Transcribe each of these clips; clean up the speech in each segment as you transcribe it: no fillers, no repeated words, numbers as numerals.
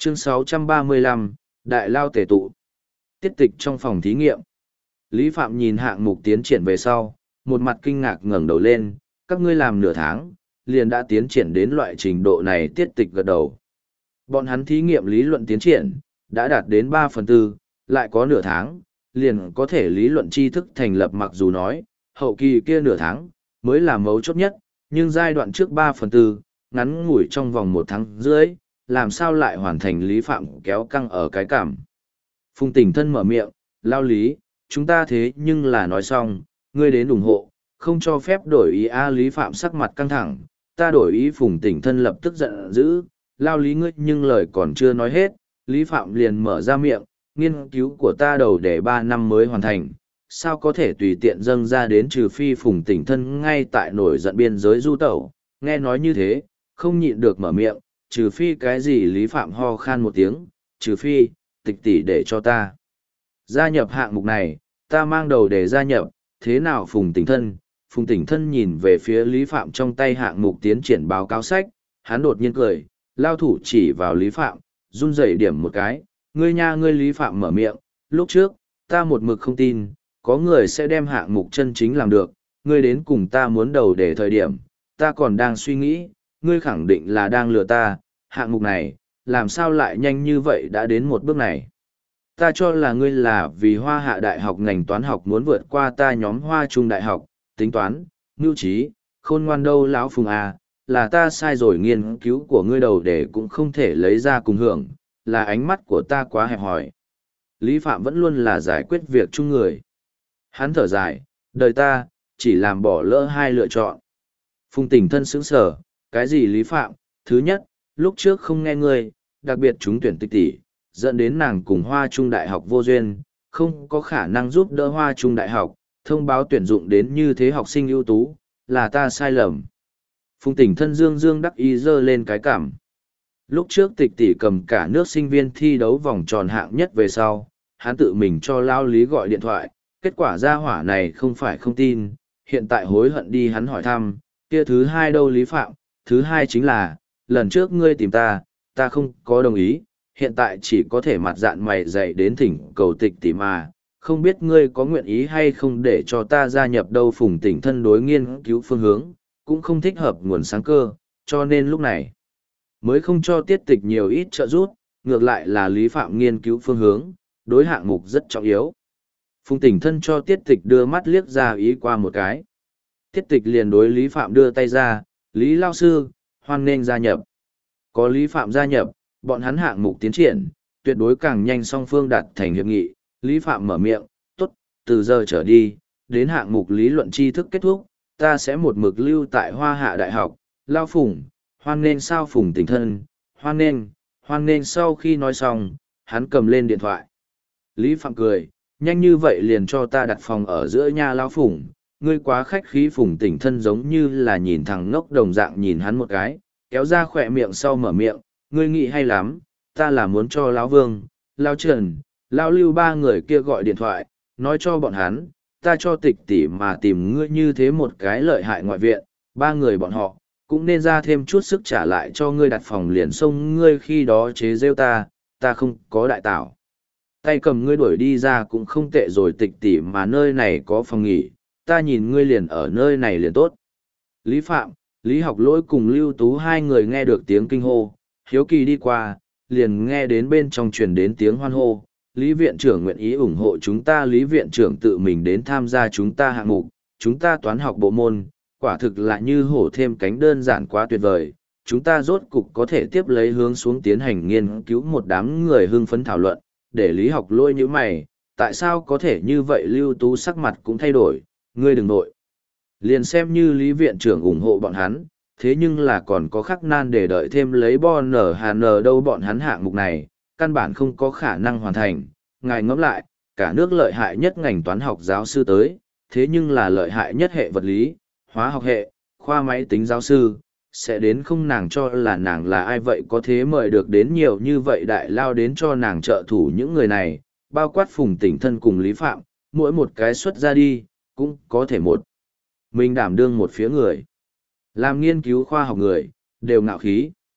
Chương 635, Đại Lao Tề Tụ. Tiết tịch trong phòng thí nghiệm. Lý Phạm nhìn hạng mục tiến triển về sau, một mặt kinh ngạc ngẩng đầu lên, các ngươi làm nửa tháng, liền đã tiến triển đến loại trình độ này. Tiết tịch gật đầu. Bọn hắn thí nghiệm lý luận tiến triển, đã đạt đến 3/4, lại có nửa tháng, liền có thể lý luận tri thức thành lập. Mặc dù nói, hậu kỳ kia nửa tháng, mới là mấu chốt nhất, nhưng giai đoạn trước 3/4, ngắn ngủi trong vòng 1 tháng rưỡi, làm sao lại hoàn thành. Lý Phạm kéo căng ở cái cảm. Phùng Tỉnh Thân mở miệng, Lao Lý, chúng ta thế nhưng là nói xong, ngươi đến ủng hộ, không cho phép đổi ý. Lý Phạm sắc mặt căng thẳng, ta đổi ý. Phùng Tỉnh Thân lập tức giận dữ, Lao Lý ngươi, nhưng lời còn chưa nói hết, Lý Phạm liền mở ra miệng, nghiên cứu của ta đầu để 3 năm mới hoàn thành, sao có thể tùy tiện dâng ra đến. Trừ phi Phùng Tỉnh Thân ngay tại nổi giận biên giới du tẩu, nghe nói như thế, không nhịn được mở miệng, trừ phi cái gì. Lý Phạm ho khan một tiếng, trừ phi, tịch tỷ để cho ta gia nhập hạng mục này, ta mang đầu để gia nhập, thế nào Phùng Tỉnh Thân? Phùng Tỉnh Thân nhìn về phía Lý Phạm trong tay hạng mục tiến triển báo cáo sách, hắn đột nhiên cười, lao thủ chỉ vào Lý Phạm, run rẩy điểm một cái, ngươi nha ngươi. Lý Phạm mở miệng, lúc trước, ta một mực không tin, có người sẽ đem hạng mục chân chính làm được, ngươi đến cùng ta muốn đầu để thời điểm, ta còn đang suy nghĩ, ngươi khẳng định là đang lừa ta, hạng mục này, làm sao lại nhanh như vậy đã đến một bước này. Ta cho là ngươi là vì Hoa Hạ Đại học ngành toán học muốn vượt qua ta nhóm Hoa Trung Đại học, tính toán, mưu trí, khôn ngoan đâu lão Phùng à, là ta sai rồi. Nghiên cứu của ngươi đầu để cũng không thể lấy ra cùng hưởng, là ánh mắt của ta quá hẹp hòi. Lý Phạm vẫn luôn là giải quyết việc chung người. Hắn thở dài, đời ta, chỉ làm bỏ lỡ 2 lựa chọn. Phùng Tỉnh Thân sững sờ, cái gì Lý Phạm? Thứ nhất, lúc trước không nghe ngươi, đặc biệt trúng tuyển tịch tỷ, dẫn đến nàng cùng Hoa Trung Đại học vô duyên, không có khả năng giúp đỡ Hoa Trung Đại học, thông báo tuyển dụng đến như thế học sinh ưu tú, là ta sai lầm. Phùng Tỉnh Thân dương dương đắc ý giơ lên cái cảm. Lúc trước tịch tỷ cầm cả nước sinh viên thi đấu vòng tròn hạng nhất về sau, hắn tự mình cho Lao Lý gọi điện thoại, kết quả ra hỏa này không phải không tin, hiện tại hối hận đi. Hắn hỏi thăm, kia thứ hai đâu Lý Phạm? Thứ hai chính là, lần trước ngươi tìm ta, ta không có đồng ý, hiện tại chỉ có thể mặt dạn mày dày đến thỉnh cầu tịch tỷ mà, không biết ngươi có nguyện ý hay không để cho ta gia nhập đâu. Phùng Tỉnh Thân đối nghiên cứu phương hướng, cũng không thích hợp nguồn sáng cơ, cho nên lúc này mới không cho tiết tịch nhiều ít trợ giúp, ngược lại là Lý Phạm nghiên cứu phương hướng, đối hạng mục rất trọng yếu. Phùng Tỉnh Thân cho tiết tịch đưa mắt liếc ra ý qua một cái. Tiết tịch liền đối Lý Phạm đưa tay ra, Lý Lao Sư, hoan nghênh gia nhập. Có Lý Phạm gia nhập, bọn hắn hạng mục tiến triển, tuyệt đối càng nhanh song phương đạt thành hiệp nghị. Lý Phạm mở miệng, tốt, từ giờ trở đi, đến hạng mục lý luận tri thức kết thúc, ta sẽ một mực lưu tại Hoa Hạ Đại học. Lao Phùng, hoan nghênh. Sao Phùng Tỉnh Thân, hoan nghênh, hoan nghênh. Sau khi nói xong, hắn cầm lên điện thoại. Lý Phạm cười, nhanh như vậy liền cho ta đặt phòng ở giữa nha Lao Phùng, ngươi quá khách khí. Phùng Tỉnh Thân giống như là nhìn thằng ngốc đồng dạng nhìn hắn một cái, kéo ra khỏe miệng sau mở miệng, ngươi nghĩ hay lắm, ta là muốn cho Lão Vương, Lão Trần, Lão Lưu 3 người kia gọi điện thoại, nói cho bọn hắn, ta cho tịch tỷ mà tìm ngươi như thế một cái lợi hại ngoại viện, 3 người bọn họ, cũng nên ra thêm chút sức trả lại cho ngươi đặt phòng liền xông ngươi khi đó chế rêu ta không có đại tảo. Tay cầm ngươi đuổi đi ra cũng không tệ rồi. Tịch tỷ mà nơi này có phòng nghỉ, ta nhìn ngươi liền ở nơi này liền tốt. Lý Phạm, Lý Học Lỗi cùng Lưu Tú 2 người nghe được tiếng kinh hô, hiếu kỳ đi qua, liền nghe đến bên trong truyền đến tiếng hoan hô. Lý viện trưởng nguyện ý ủng hộ chúng ta, Lý viện trưởng tự mình đến tham gia chúng ta hạng mục, chúng ta toán học bộ môn, quả thực là như hổ thêm cánh, đơn giản quá tuyệt vời. Chúng ta rốt cục có thể tiếp lấy hướng xuống tiến hành nghiên cứu. Một đám người hưng phấn thảo luận, để Lý Học Lỗi như mày, tại sao có thể như vậy? Lưu Tú sắc mặt cũng thay đổi, ngươi đừng nội. Liền xem như Lý viện trưởng ủng hộ bọn hắn, thế nhưng là còn có khắc nan để đợi thêm lấy HN đâu. Bọn hắn hạng mục này, căn bản không có khả năng hoàn thành. Ngài ngẫm lại, cả nước lợi hại nhất ngành toán học giáo sư tới, thế nhưng là lợi hại nhất hệ vật lý, hóa học hệ, khoa máy tính giáo sư, sẽ đến không? Nàng cho là nàng là ai vậy, có thế mời được đến nhiều như vậy đại lao đến cho nàng trợ thủ? Những người này, bao quát Phùng Tỉnh Thân cùng Lý Phạm, mỗi một cái xuất ra đi, cũng có thể một mình đảm đương một phía người. Làm nghiên cứu khoa học người, đều ngạo khí.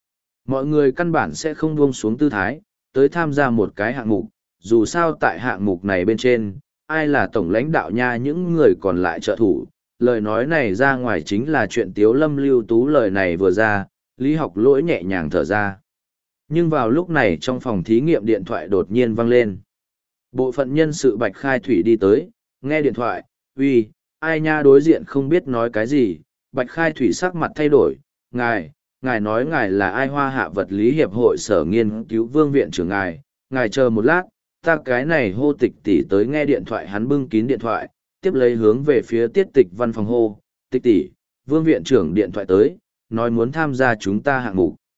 Mọi người căn bản sẽ không buông xuống tư thái, tới tham gia một cái hạng mục, dù sao tại hạng mục này bên trên, ai là tổng lãnh đạo nha, những người còn lại trợ thủ. Lời nói này ra ngoài chính là chuyện Tiếu Lâm Lưu Tú, lời này vừa ra, Lý Học Lỗi nhẹ nhàng thở ra. Nhưng vào lúc này trong phòng thí nghiệm điện thoại đột nhiên vang lên. Bộ phận nhân sự Bạch Khai Thủy đi tới, nghe điện thoại, uy, ai nha, đối diện không biết nói cái gì. Bạch Khai Thủy sắc mặt thay đổi, ngài nói ngài là ai? Hoa Hạ Vật lý Hiệp hội Sở Nghiên cứu Vương viện trưởng ngài chờ một lát, ta cái này hô Tịch tỷ tới. Nghe điện thoại hắn bưng kín điện thoại, tiếp lấy hướng về phía Tiết Tịch văn phòng hô, Tịch tỷ, Vương viện trưởng điện thoại tới, nói muốn tham gia chúng ta hạng mục.